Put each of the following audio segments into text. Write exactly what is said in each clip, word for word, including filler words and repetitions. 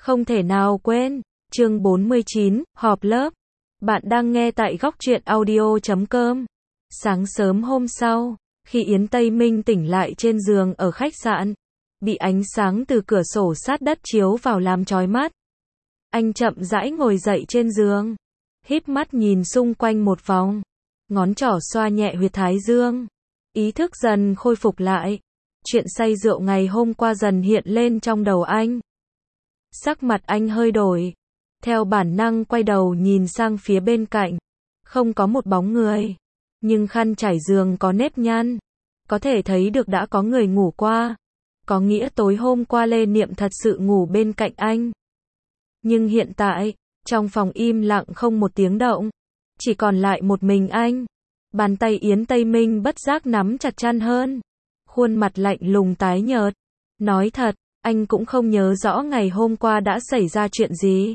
Không thể nào quên. Chương bốn mươi chín, họp lớp. Bạn đang nghe tại góc truyện audio chấm com. Sáng sớm hôm sau, khi Yến Tây Minh tỉnh lại trên giường ở khách sạn, bị ánh sáng từ cửa sổ sát đất chiếu vào làm chói mắt. Anh chậm rãi ngồi dậy trên giường, híp mắt nhìn xung quanh một vòng, ngón trỏ xoa nhẹ huyệt thái dương. Ý thức dần khôi phục lại. Chuyện say rượu ngày hôm qua dần hiện lên trong đầu anh. Sắc mặt anh hơi đổi. Theo bản năng quay đầu nhìn sang phía bên cạnh. Không có một bóng người. Nhưng khăn trải giường có nếp nhăn. Có thể thấy được đã có người ngủ qua. Có nghĩa tối hôm qua Lê Niệm thật sự ngủ bên cạnh anh. Nhưng hiện tại, trong phòng im lặng không một tiếng động. Chỉ còn lại một mình anh. Bàn tay Yến Tây Minh bất giác nắm chặt chăn hơn. Khuôn mặt lạnh lùng tái nhợt. Nói thật, anh cũng không nhớ rõ ngày hôm qua đã xảy ra chuyện gì.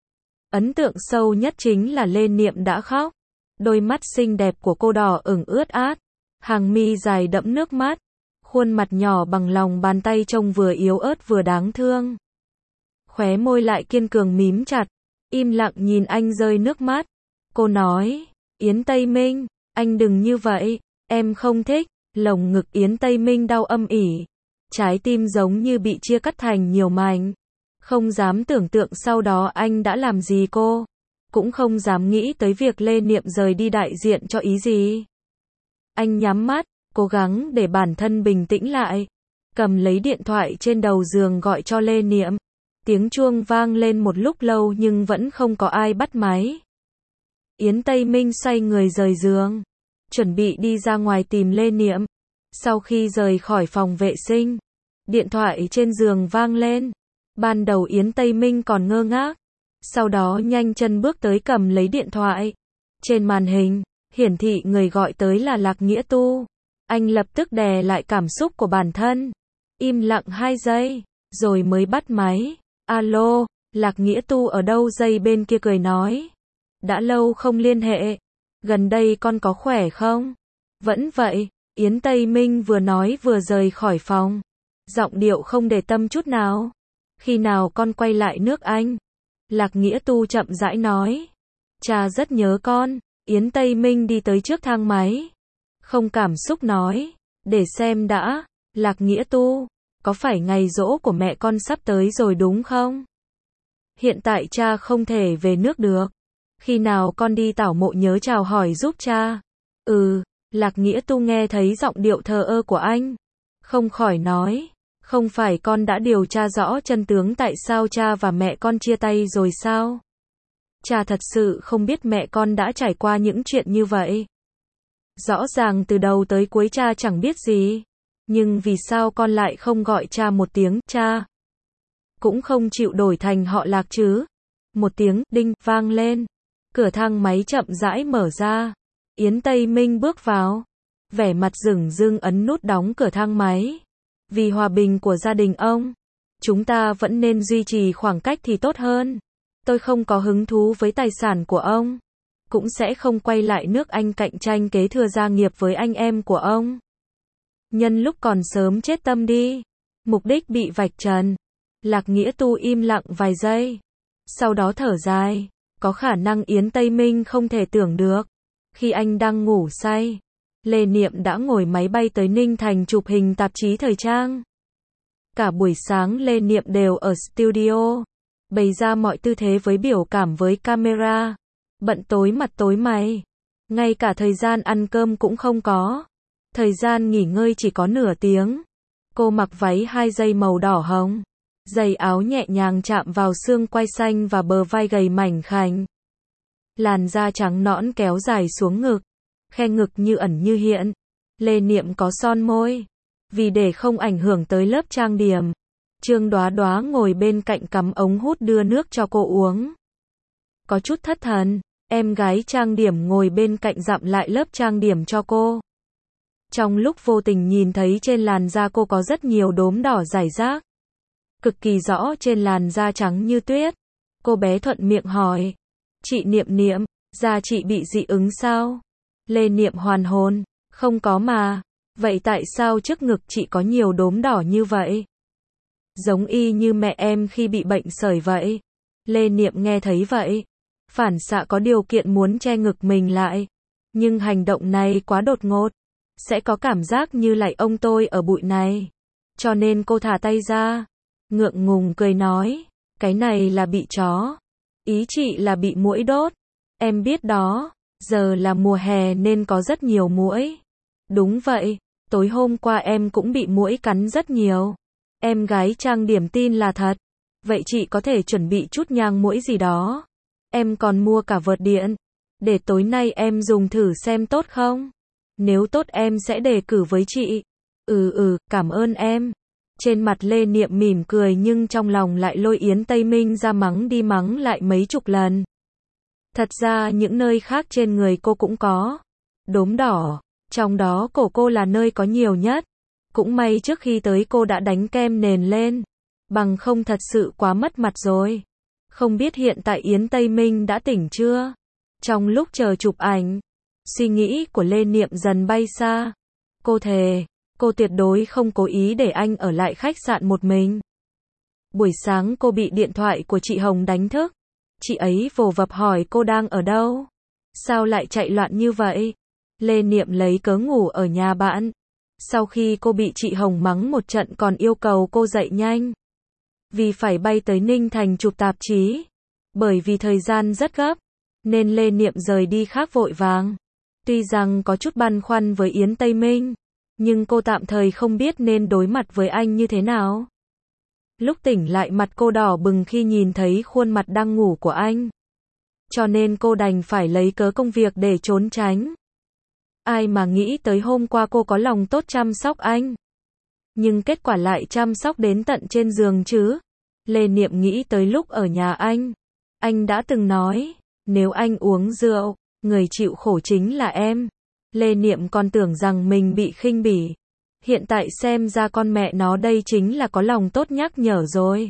Ấn tượng sâu nhất chính là Lê Niệm đã khóc. Đôi mắt xinh đẹp của cô đỏ ửng ướt át. Hàng mi dài đẫm nước mắt. Khuôn mặt nhỏ bằng lòng bàn tay trông vừa yếu ớt vừa đáng thương. Khóe môi lại kiên cường mím chặt. Im lặng nhìn anh rơi nước mắt. Cô nói, Yến Tây Minh, anh đừng như vậy, em không thích. Lồng ngực Yến Tây Minh đau âm ỉ. Trái tim giống như bị chia cắt thành nhiều mảnh. Không dám tưởng tượng sau đó anh đã làm gì cô. Cũng không dám nghĩ tới việc Lê Niệm rời đi đại diện cho ý gì. Anh nhắm mắt, cố gắng để bản thân bình tĩnh lại. Cầm lấy điện thoại trên đầu giường gọi cho Lê Niệm. Tiếng chuông vang lên một lúc lâu nhưng vẫn không có ai bắt máy. Yến Tây Minh xoay người rời giường. Chuẩn bị đi ra ngoài tìm Lê Niệm. Sau khi rời khỏi phòng vệ sinh, điện thoại trên giường vang lên. Ban đầu Yến Tây Minh còn ngơ ngác. Sau đó nhanh chân bước tới cầm lấy điện thoại. Trên màn hình, hiển thị người gọi tới là Lạc Nghĩa Tu. Anh lập tức đè lại cảm xúc của bản thân. Im lặng hai giây, rồi mới bắt máy. Alo, Lạc Nghĩa Tu ở đâu? Dây bên kia cười nói. Đã lâu không liên hệ. Gần đây con có khỏe không? Vẫn vậy, Yến Tây Minh vừa nói vừa rời khỏi phòng. Giọng điệu không để tâm chút nào. Khi nào con quay lại nước Anh? Lạc Nghĩa Tu chậm rãi nói. Cha rất nhớ con. Yến Tây Minh đi tới trước thang máy. Không cảm xúc nói. Để xem đã. Lạc Nghĩa Tu, có phải ngày giỗ của mẹ con sắp tới rồi đúng không? Hiện tại cha không thể về nước được. Khi nào con đi tảo mộ nhớ chào hỏi giúp cha. Ừ, Lạc Nghĩa Tu nghe thấy giọng điệu thờ ơ của anh. Không khỏi nói. Không phải con đã điều tra rõ chân tướng tại sao cha và mẹ con chia tay rồi sao? Cha thật sự không biết mẹ con đã trải qua những chuyện như vậy. Rõ ràng từ đầu tới cuối cha chẳng biết gì. Nhưng vì sao con lại không gọi cha một tiếng cha? Cũng không chịu đổi thành họ Lạc chứ? Một tiếng đinh vang lên. Cửa thang máy chậm rãi mở ra. Yến Tây Minh bước vào. Vẻ mặt dửng dưng ấn nút đóng cửa thang máy. Vì hòa bình của gia đình ông, chúng ta vẫn nên duy trì khoảng cách thì tốt hơn. Tôi không có hứng thú với tài sản của ông. Cũng sẽ không quay lại nước Anh cạnh tranh kế thừa gia nghiệp với anh em của ông. Nhân lúc còn sớm chết tâm đi. Mục đích bị vạch trần. Lạc Nghĩa Tu im lặng vài giây. Sau đó thở dài. Có khả năng Yến Tây Minh không thể tưởng được. Khi anh đang ngủ say, Lê Niệm đã ngồi máy bay tới Ninh Thành chụp hình tạp chí thời trang. Cả buổi sáng Lê Niệm đều ở studio, bày ra mọi tư thế với biểu cảm với camera. Bận tối mặt tối mày. Ngay cả thời gian ăn cơm cũng không có. Thời gian nghỉ ngơi chỉ có nửa tiếng. Cô mặc váy hai dây màu đỏ hồng. Giày áo nhẹ nhàng chạm vào xương quai xanh và bờ vai gầy mảnh khảnh. Làn da trắng nõn kéo dài xuống ngực. Khe ngực như ẩn như hiện. Lê Niệm có son môi. Vì để không ảnh hưởng tới lớp trang điểm, Trương Đoá Đoá ngồi bên cạnh cắm ống hút đưa nước cho cô uống. Có chút thất thần, em gái trang điểm ngồi bên cạnh dặm lại lớp trang điểm cho cô. Trong lúc vô tình nhìn thấy trên làn da cô có rất nhiều đốm đỏ rải rác. Cực kỳ rõ trên làn da trắng như tuyết. Cô bé thuận miệng hỏi. Chị Niệm Niệm, da chị bị dị ứng sao? Lê Niệm hoàn hồn. Không có mà. Vậy tại sao trước ngực chị có nhiều đốm đỏ như vậy? Giống y như mẹ em khi bị bệnh sởi vậy. Lê Niệm nghe thấy vậy, phản xạ có điều kiện muốn che ngực mình lại. Nhưng hành động này quá đột ngột, sẽ có cảm giác như lại ông tôi ở bụi này. Cho nên cô thả tay ra, ngượng ngùng cười nói, cái này là bị chó. Ý chị là bị muỗi đốt. Em biết đó, giờ là mùa hè nên có rất nhiều muỗi. Đúng vậy, tối hôm qua em cũng bị muỗi cắn rất nhiều. Em gái trang điểm tin là thật. Vậy chị có thể chuẩn bị chút nhang muỗi gì đó. Em còn mua cả vợt điện. Để tối nay em dùng thử xem tốt không? Nếu tốt em sẽ đề cử với chị. Ừ ừ, cảm ơn em. Trên mặt Lê Niệm mỉm cười nhưng trong lòng lại lôi Yến Tây Minh ra mắng đi mắng lại mấy chục lần. Thật ra những nơi khác trên người cô cũng có đốm đỏ, trong đó cổ cô là nơi có nhiều nhất. Cũng may trước khi tới cô đã đánh kem nền lên, bằng không thật sự quá mất mặt rồi. Không biết hiện tại Yến Tây Minh đã tỉnh chưa? Trong lúc chờ chụp ảnh, suy nghĩ của Lê Niệm dần bay xa. Cô thề, cô tuyệt đối không cố ý để anh ở lại khách sạn một mình. Buổi sáng cô bị điện thoại của chị Hồng đánh thức. Chị ấy vồ vập hỏi cô đang ở đâu? Sao lại chạy loạn như vậy? Lê Niệm lấy cớ ngủ ở nhà bạn. Sau khi cô bị chị Hồng mắng một trận còn yêu cầu cô dậy nhanh. Vì phải bay tới Ninh Thành chụp tạp chí. Bởi vì thời gian rất gấp, nên Lê Niệm rời đi khác vội vàng. Tuy rằng có chút băn khoăn với Yến Tây Minh, nhưng cô tạm thời không biết nên đối mặt với anh như thế nào. Lúc tỉnh lại mặt cô đỏ bừng khi nhìn thấy khuôn mặt đang ngủ của anh. Cho nên cô đành phải lấy cớ công việc để trốn tránh. Ai mà nghĩ tới hôm qua cô có lòng tốt chăm sóc anh. Nhưng kết quả lại chăm sóc đến tận trên giường chứ. Lê Niệm nghĩ tới lúc ở nhà anh. Anh đã từng nói, nếu anh uống rượu, người chịu khổ chính là em. Lê Niệm còn tưởng rằng mình bị khinh bỉ. Hiện tại xem ra con mẹ nó đây chính là có lòng tốt nhắc nhở rồi.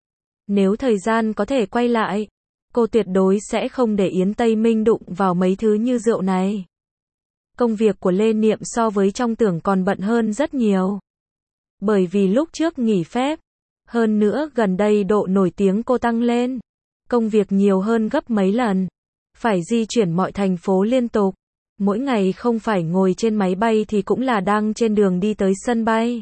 Nếu thời gian có thể quay lại, cô tuyệt đối sẽ không để Yến Tây Minh đụng vào mấy thứ như rượu này. Công việc của Lê Niệm so với trong tưởng còn bận hơn rất nhiều. Bởi vì lúc trước nghỉ phép, hơn nữa gần đây độ nổi tiếng cô tăng lên. Công việc nhiều hơn gấp mấy lần. Phải di chuyển mọi thành phố liên tục. Mỗi ngày không phải ngồi trên máy bay thì cũng là đang trên đường đi tới sân bay.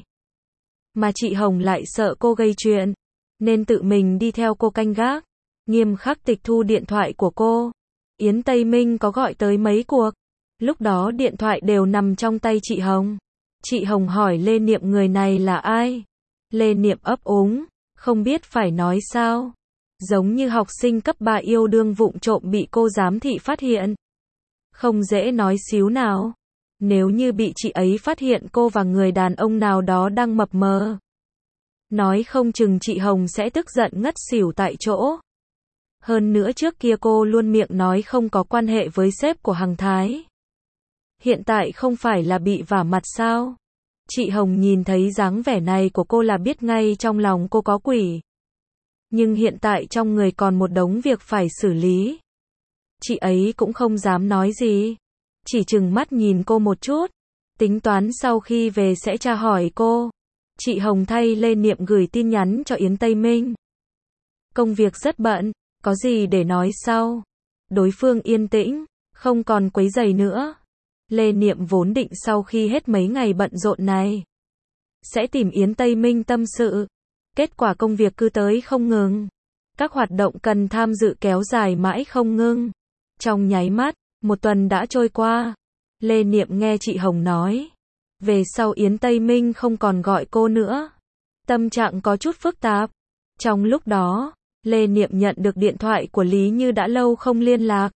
Mà chị Hồng lại sợ cô gây chuyện, nên tự mình đi theo cô canh gác, nghiêm khắc tịch thu điện thoại của cô. Yến Tây Minh có gọi tới mấy cuộc. Lúc đó điện thoại đều nằm trong tay chị Hồng. Chị Hồng hỏi Lê Niệm người này là ai? Lê Niệm ấp úng, không biết phải nói sao. Giống như học sinh cấp ba yêu đương vụng trộm bị cô giám thị phát hiện. Không dễ nói xíu nào. Nếu như bị chị ấy phát hiện cô và người đàn ông nào đó đang mập mờ, nói không chừng chị Hồng sẽ tức giận ngất xỉu tại chỗ. Hơn nữa trước kia cô luôn miệng nói không có quan hệ với sếp của Hằng Thái. Hiện tại không phải là bị vả mặt sao? Chị Hồng nhìn thấy dáng vẻ này của cô là biết ngay trong lòng cô có quỷ. Nhưng hiện tại trong người còn một đống việc phải xử lý. Chị ấy cũng không dám nói gì. Chỉ chừng mắt nhìn cô một chút. Tính toán sau khi về sẽ tra hỏi cô. Chị Hồng thay Lê Niệm gửi tin nhắn cho Yến Tây Minh. Công việc rất bận, có gì để nói sau. Đối phương yên tĩnh, không còn quấy rầy nữa. Lê Niệm vốn định sau khi hết mấy ngày bận rộn này, sẽ tìm Yến Tây Minh tâm sự. Kết quả công việc cứ tới không ngừng. Các hoạt động cần tham dự kéo dài mãi không ngưng. Trong nháy mắt, một tuần đã trôi qua. Lê Niệm nghe chị Hồng nói. Về sau Yến Tây Minh không còn gọi cô nữa. Tâm trạng có chút phức tạp. Trong lúc đó, Lê Niệm nhận được điện thoại của Lý Như đã lâu không liên lạc.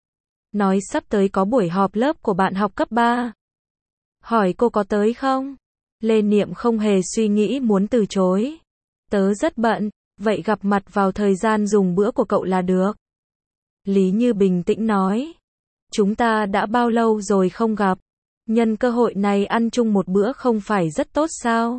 Nói sắp tới có buổi họp lớp của bạn học cấp ba. Hỏi cô có tới không? Lê Niệm không hề suy nghĩ muốn từ chối. Tớ rất bận, vậy gặp mặt vào thời gian dùng bữa của cậu là được. Lý Như bình tĩnh nói. Chúng ta đã bao lâu rồi không gặp? Nhân cơ hội này ăn chung một bữa không phải rất tốt sao?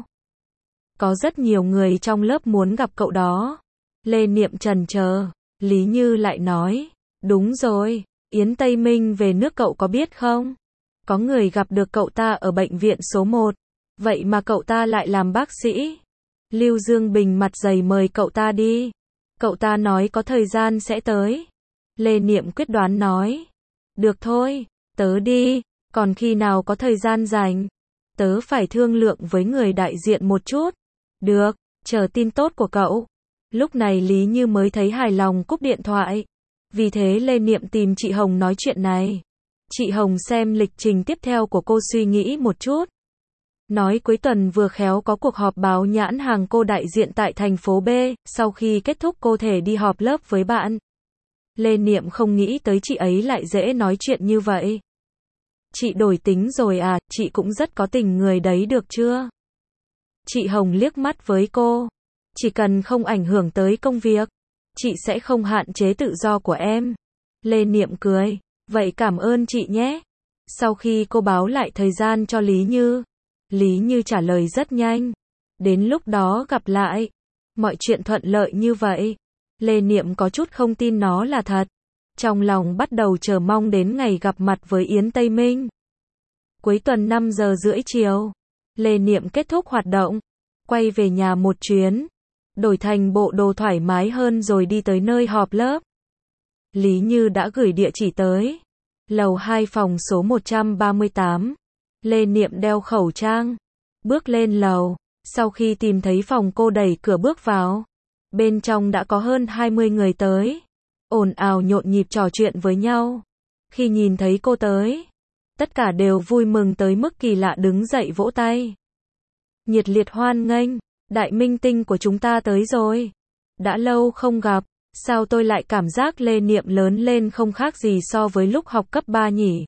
Có rất nhiều người trong lớp muốn gặp cậu đó. Lê Niệm chần chờ. Lý Như lại nói. Đúng rồi, Yến Tây Minh về nước cậu có biết không? Có người gặp được cậu ta ở bệnh viện số một. Vậy mà cậu ta lại làm bác sĩ. Lưu Dương Bình mặt dày mời cậu ta đi. Cậu ta nói có thời gian sẽ tới. Lê Niệm quyết đoán nói. Được thôi, tớ đi, còn khi nào có thời gian rảnh, tớ phải thương lượng với người đại diện một chút. Được, chờ tin tốt của cậu. Lúc này Lý Như mới thấy hài lòng cúp điện thoại. Vì thế Lê Niệm tìm chị Hồng nói chuyện này. Chị Hồng xem lịch trình tiếp theo của cô suy nghĩ một chút. Nói cuối tuần vừa khéo có cuộc họp báo nhãn hàng cô đại diện tại thành phố B, sau khi kết thúc cô thể đi họp lớp với bạn. Lê Niệm không nghĩ tới chị ấy lại dễ nói chuyện như vậy. Chị đổi tính rồi à, chị cũng rất có tình người đấy được chưa? Chị Hồng liếc mắt với cô. Chỉ cần không ảnh hưởng tới công việc, chị sẽ không hạn chế tự do của em. Lê Niệm cười. Vậy cảm ơn chị nhé. Sau khi cô báo lại thời gian cho Lý Như, Lý Như trả lời rất nhanh. Đến lúc đó gặp lại. Mọi chuyện thuận lợi như vậy. Lê Niệm có chút không tin nó là thật. Trong lòng bắt đầu chờ mong đến ngày gặp mặt với Yến Tây Minh. Cuối tuần năm giờ rưỡi chiều, Lê Niệm kết thúc hoạt động, quay về nhà một chuyến, đổi thành bộ đồ thoải mái hơn rồi đi tới nơi họp lớp. Lý Như đã gửi địa chỉ tới. Lầu hai phòng số một trăm ba mươi tám. Lê Niệm đeo khẩu trang, bước lên lầu. Sau khi tìm thấy phòng cô đẩy cửa bước vào. Bên trong đã có hơn hai mươi người tới. Ồn ào nhộn nhịp trò chuyện với nhau. Khi nhìn thấy cô tới, tất cả đều vui mừng tới mức kỳ lạ đứng dậy vỗ tay. Nhiệt liệt hoan nghênh, đại minh tinh của chúng ta tới rồi. Đã lâu không gặp, sao tôi lại cảm giác Lê Niệm lớn lên không khác gì so với lúc học cấp ba nhỉ?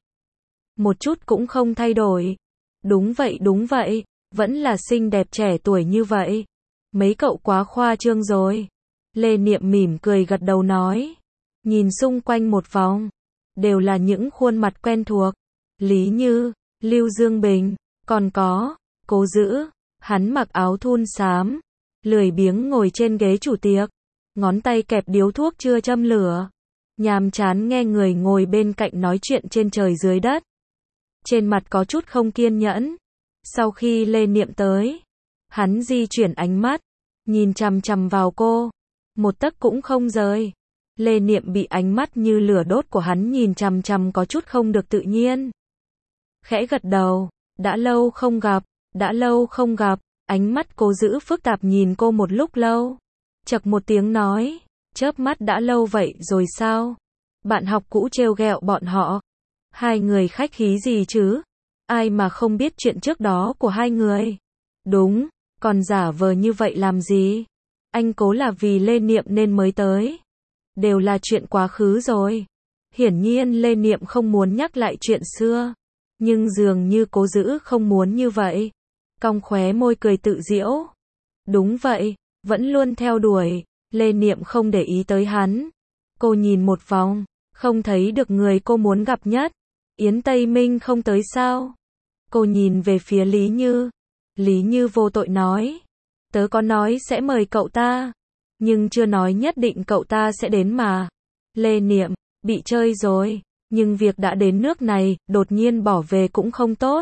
Một chút cũng không thay đổi. Đúng vậy đúng vậy, vẫn là xinh đẹp trẻ tuổi như vậy. Mấy cậu quá khoa trương rồi. Lê Niệm mỉm cười gật đầu nói. Nhìn xung quanh một vòng, đều là những khuôn mặt quen thuộc. Lý Như, Lưu Dương Bình, còn có Cố Dữ. Hắn mặc áo thun xám, lười biếng ngồi trên ghế chủ tiệc, ngón tay kẹp điếu thuốc chưa châm lửa, nhàm chán nghe người ngồi bên cạnh nói chuyện trên trời dưới đất. Trên mặt có chút không kiên nhẫn. Sau khi Lê Niệm tới, hắn di chuyển ánh mắt, nhìn chằm chằm vào cô, một tấc cũng không rời. Lê Niệm bị ánh mắt như lửa đốt của hắn nhìn chằm chằm có chút không được tự nhiên. Khẽ gật đầu, đã lâu không gặp, đã lâu không gặp. Ánh mắt Cố Dữ phức tạp nhìn cô một lúc lâu. Chậc một tiếng nói, chớp mắt đã lâu vậy rồi sao? Bạn học cũ trêu ghẹo bọn họ. Hai người khách khí gì chứ? Ai mà không biết chuyện trước đó của hai người? Đúng, còn giả vờ như vậy làm gì? Anh Cố là vì Lê Niệm nên mới tới. Đều là chuyện quá khứ rồi. Hiển nhiên Lê Niệm không muốn nhắc lại chuyện xưa. Nhưng dường như Cố Dữ không muốn như vậy. Cong khóe môi cười tự giễu. Đúng vậy, vẫn luôn theo đuổi. Lê Niệm không để ý tới hắn. Cô nhìn một vòng, không thấy được người cô muốn gặp nhất. Yến Tây Minh không tới sao? Cô nhìn về phía Lý Như. Lý Như vô tội nói. Tớ có nói sẽ mời cậu ta, nhưng chưa nói nhất định cậu ta sẽ đến mà. Lê Niệm, bị chơi rồi. Nhưng việc đã đến nước này, đột nhiên bỏ về cũng không tốt.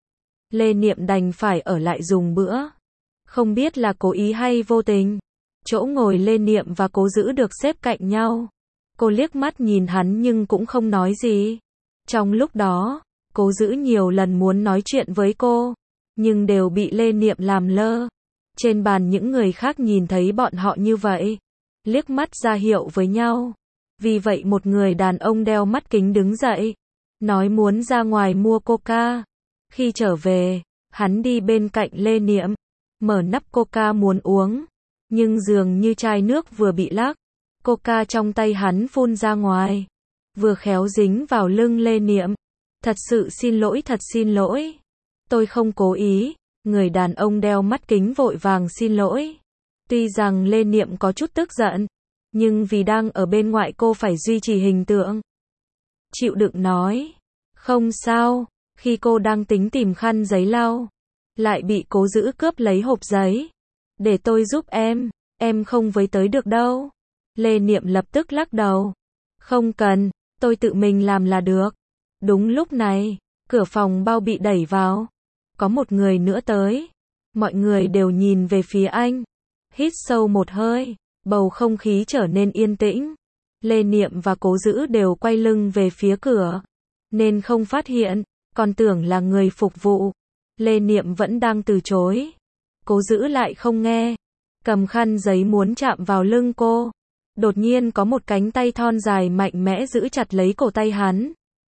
Lê Niệm đành phải ở lại dùng bữa. Không biết là cố ý hay vô tình. Chỗ ngồi Lê Niệm và Cố Dữ được xếp cạnh nhau. Cô liếc mắt nhìn hắn nhưng cũng không nói gì. Trong lúc đó, Cố Dữ nhiều lần muốn nói chuyện với cô, nhưng đều bị Lê Niệm làm lơ. Trên bàn những người khác nhìn thấy bọn họ như vậy, liếc mắt ra hiệu với nhau. Vì vậy một người đàn ông đeo mắt kính đứng dậy, nói muốn ra ngoài mua coca. Khi trở về, hắn đi bên cạnh Lê Niệm, mở nắp coca muốn uống, nhưng dường như chai nước vừa bị lắc, coca trong tay hắn phun ra ngoài, vừa khéo dính vào lưng Lê Niệm. Thật sự xin lỗi, thật xin lỗi. Tôi không cố ý. Người đàn ông đeo mắt kính vội vàng xin lỗi. Tuy rằng Lê Niệm có chút tức giận, nhưng vì đang ở bên ngoại cô phải duy trì hình tượng. Chịu đựng nói. Không sao. Khi cô đang tính tìm khăn giấy lau, lại bị Cố Dữ cướp lấy hộp giấy. Để tôi giúp em, em không với tới được đâu. Lê Niệm lập tức lắc đầu. Không cần, tôi tự mình làm là được. Đúng lúc này, cửa phòng bao bị đẩy vào. Có một người nữa tới. Mọi người đều nhìn về phía anh. Hít sâu một hơi, bầu không khí trở nên yên tĩnh. Lê Niệm và Cố Dữ đều quay lưng về phía cửa, nên không phát hiện, còn tưởng là người phục vụ. Lê Niệm vẫn đang từ chối. Cố Dữ lại không nghe, cầm khăn giấy muốn chạm vào lưng cô. Đột nhiên có một cánh tay thon dài mạnh mẽ giữ chặt lấy cổ tay hắn.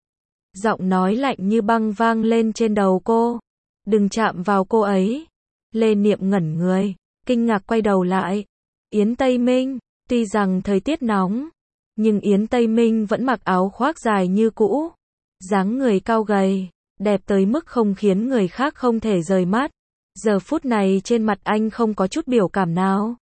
Giọng nói lạnh như băng vang lên trên đầu cô. Đừng chạm vào cô ấy. Lê Niệm ngẩn người, kinh ngạc quay đầu lại. Yến Tây Minh, tuy rằng thời tiết nóng, nhưng Yến Tây Minh vẫn mặc áo khoác dài như cũ. Dáng người cao gầy, đẹp tới mức không khiến người khác không thể rời mắt. Giờ phút này trên mặt anh không có chút biểu cảm nào.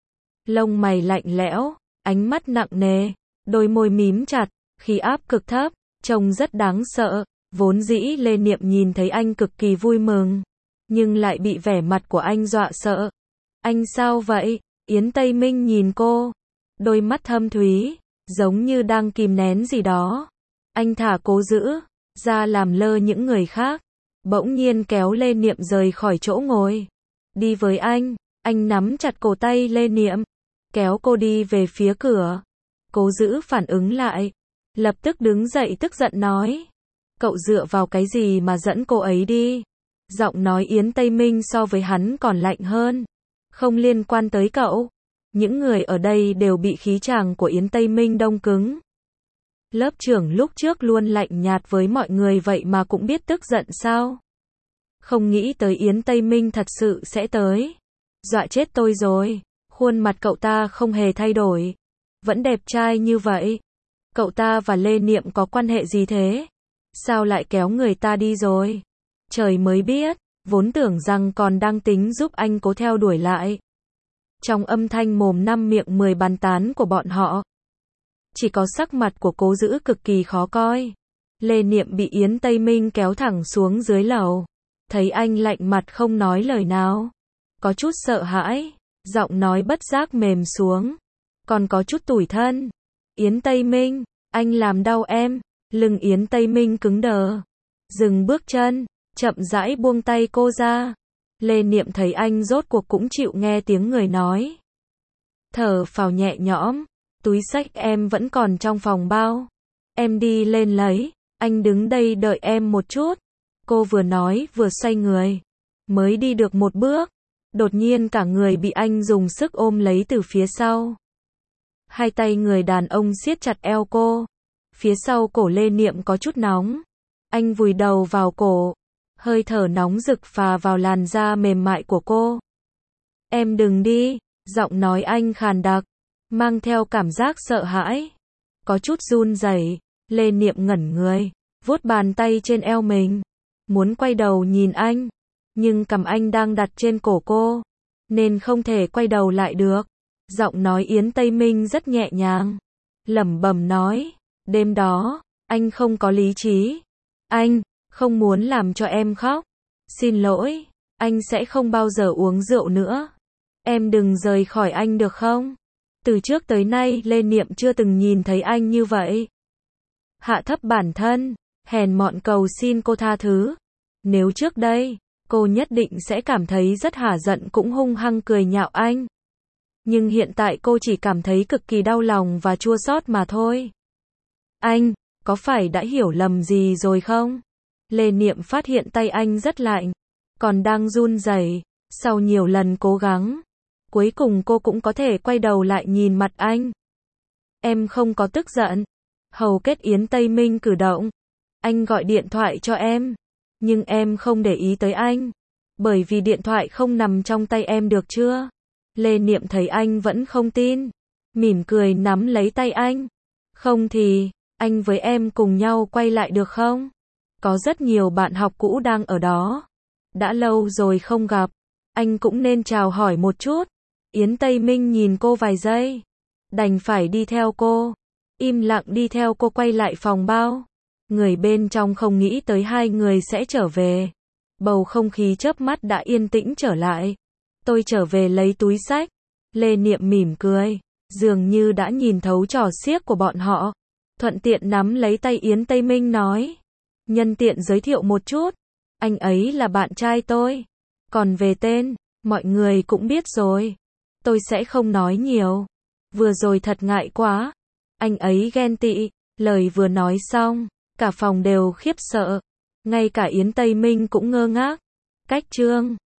Lông mày lạnh lẽo, ánh mắt nặng nề, đôi môi mím chặt, khí áp cực thấp, trông rất đáng sợ. Vốn dĩ Lê Niệm nhìn thấy anh cực kỳ vui mừng, nhưng lại bị vẻ mặt của anh dọa sợ. Anh sao vậy? Yến Tây Minh nhìn cô, đôi mắt thâm thúy, giống như đang kìm nén gì đó. Anh thả Cố Dữ ra làm lơ những người khác, bỗng nhiên kéo Lê Niệm rời khỏi chỗ ngồi. Đi với anh, anh nắm chặt cổ tay Lê Niệm, kéo cô đi về phía cửa. Cố Dữ phản ứng lại, lập tức đứng dậy tức giận nói. Cậu dựa vào cái gì mà dẫn cô ấy đi? Giọng nói Yến Tây Minh so với hắn còn lạnh hơn. Không liên quan tới cậu. Những người ở đây đều bị khí chàng của Yến Tây Minh đông cứng. Lớp trưởng lúc trước luôn lạnh nhạt với mọi người vậy mà cũng biết tức giận sao? Không nghĩ tới Yến Tây Minh thật sự sẽ tới. Dọa chết tôi rồi. Khuôn mặt cậu ta không hề thay đổi. Vẫn đẹp trai như vậy. Cậu ta và Lê Niệm có quan hệ gì thế? Sao lại kéo người ta đi rồi? Trời mới biết, vốn tưởng rằng còn đang tính giúp anh Cố theo đuổi lại. Trong âm thanh mồm năm miệng mười bàn tán của bọn họ, chỉ có sắc mặt của Cố Dữ cực kỳ khó coi. Lê Niệm bị Yến Tây Minh kéo thẳng xuống dưới lầu. Thấy anh lạnh mặt không nói lời nào. Có chút sợ hãi, giọng nói bất giác mềm xuống. Còn có chút tủi thân. Yến Tây Minh, anh làm đau em. Lưng Yến Tây Minh cứng đờ. Dừng bước chân, chậm rãi buông tay cô ra. Lê Niệm thấy anh rốt cuộc cũng chịu nghe tiếng người nói. Thở phào nhẹ nhõm. Túi xách em vẫn còn trong phòng bao. Em đi lên lấy. Anh đứng đây đợi em một chút. Cô vừa nói vừa xoay người. Mới đi được một bước. Đột nhiên cả người bị anh dùng sức ôm lấy từ phía sau. Hai tay người đàn ông siết chặt eo cô. Phía sau cổ Lê Niệm có chút nóng. Anh vùi đầu vào cổ. Hơi thở nóng rực phà vào làn da mềm mại của cô. Em đừng đi. Giọng nói anh khàn đặc, mang theo cảm giác sợ hãi. Có chút run rẩy. Lê Niệm ngẩn người, vuốt bàn tay trên eo mình. Muốn quay đầu nhìn anh. Nhưng cằm anh đang đặt trên cổ cô. Nên không thể quay đầu lại được. Giọng nói Yến Tây Minh rất nhẹ nhàng. Lẩm bẩm nói. Đêm đó, anh không có lý trí. Anh không muốn làm cho em khóc. Xin lỗi, anh sẽ không bao giờ uống rượu nữa. Em đừng rời khỏi anh được không? Từ trước tới nay Lê Niệm chưa từng nhìn thấy anh như vậy. Hạ thấp bản thân, hèn mọn cầu xin cô tha thứ. Nếu trước đây, cô nhất định sẽ cảm thấy rất hả giận cũng hung hăng cười nhạo anh. Nhưng hiện tại cô chỉ cảm thấy cực kỳ đau lòng và chua xót mà thôi. Anh, có phải đã hiểu lầm gì rồi không? Lê Niệm phát hiện tay anh rất lạnh, còn đang run rẩy. Sau nhiều lần cố gắng, cuối cùng cô cũng có thể quay đầu lại nhìn mặt anh. Em không có tức giận. Hầu kết Yến Tây Minh cử động. Anh gọi điện thoại cho em, nhưng em không để ý tới anh, bởi vì điện thoại không nằm trong tay em được chưa? Lê Niệm thấy anh vẫn không tin, mỉm cười nắm lấy tay anh. Không thì, anh với em cùng nhau quay lại được không? Có rất nhiều bạn học cũ đang ở đó. Đã lâu rồi không gặp, anh cũng nên chào hỏi một chút. Yến Tây Minh nhìn cô vài giây, đành phải đi theo cô. Im lặng đi theo cô quay lại phòng bao. Người bên trong không nghĩ tới hai người sẽ trở về. Bầu không khí chớp mắt đã yên tĩnh trở lại. Tôi trở về lấy túi xách. Lê Niệm mỉm cười, dường như đã nhìn thấu trò xiếc của bọn họ. Thuận tiện nắm lấy tay Yến Tây Minh nói. Nhân tiện giới thiệu một chút. Anh ấy là bạn trai tôi. Còn về tên, mọi người cũng biết rồi. Tôi sẽ không nói nhiều. Vừa rồi thật ngại quá. Anh ấy ghen tị. Lời vừa nói xong, cả phòng đều khiếp sợ. Ngay cả Yến Tây Minh cũng ngơ ngác. Cách Trương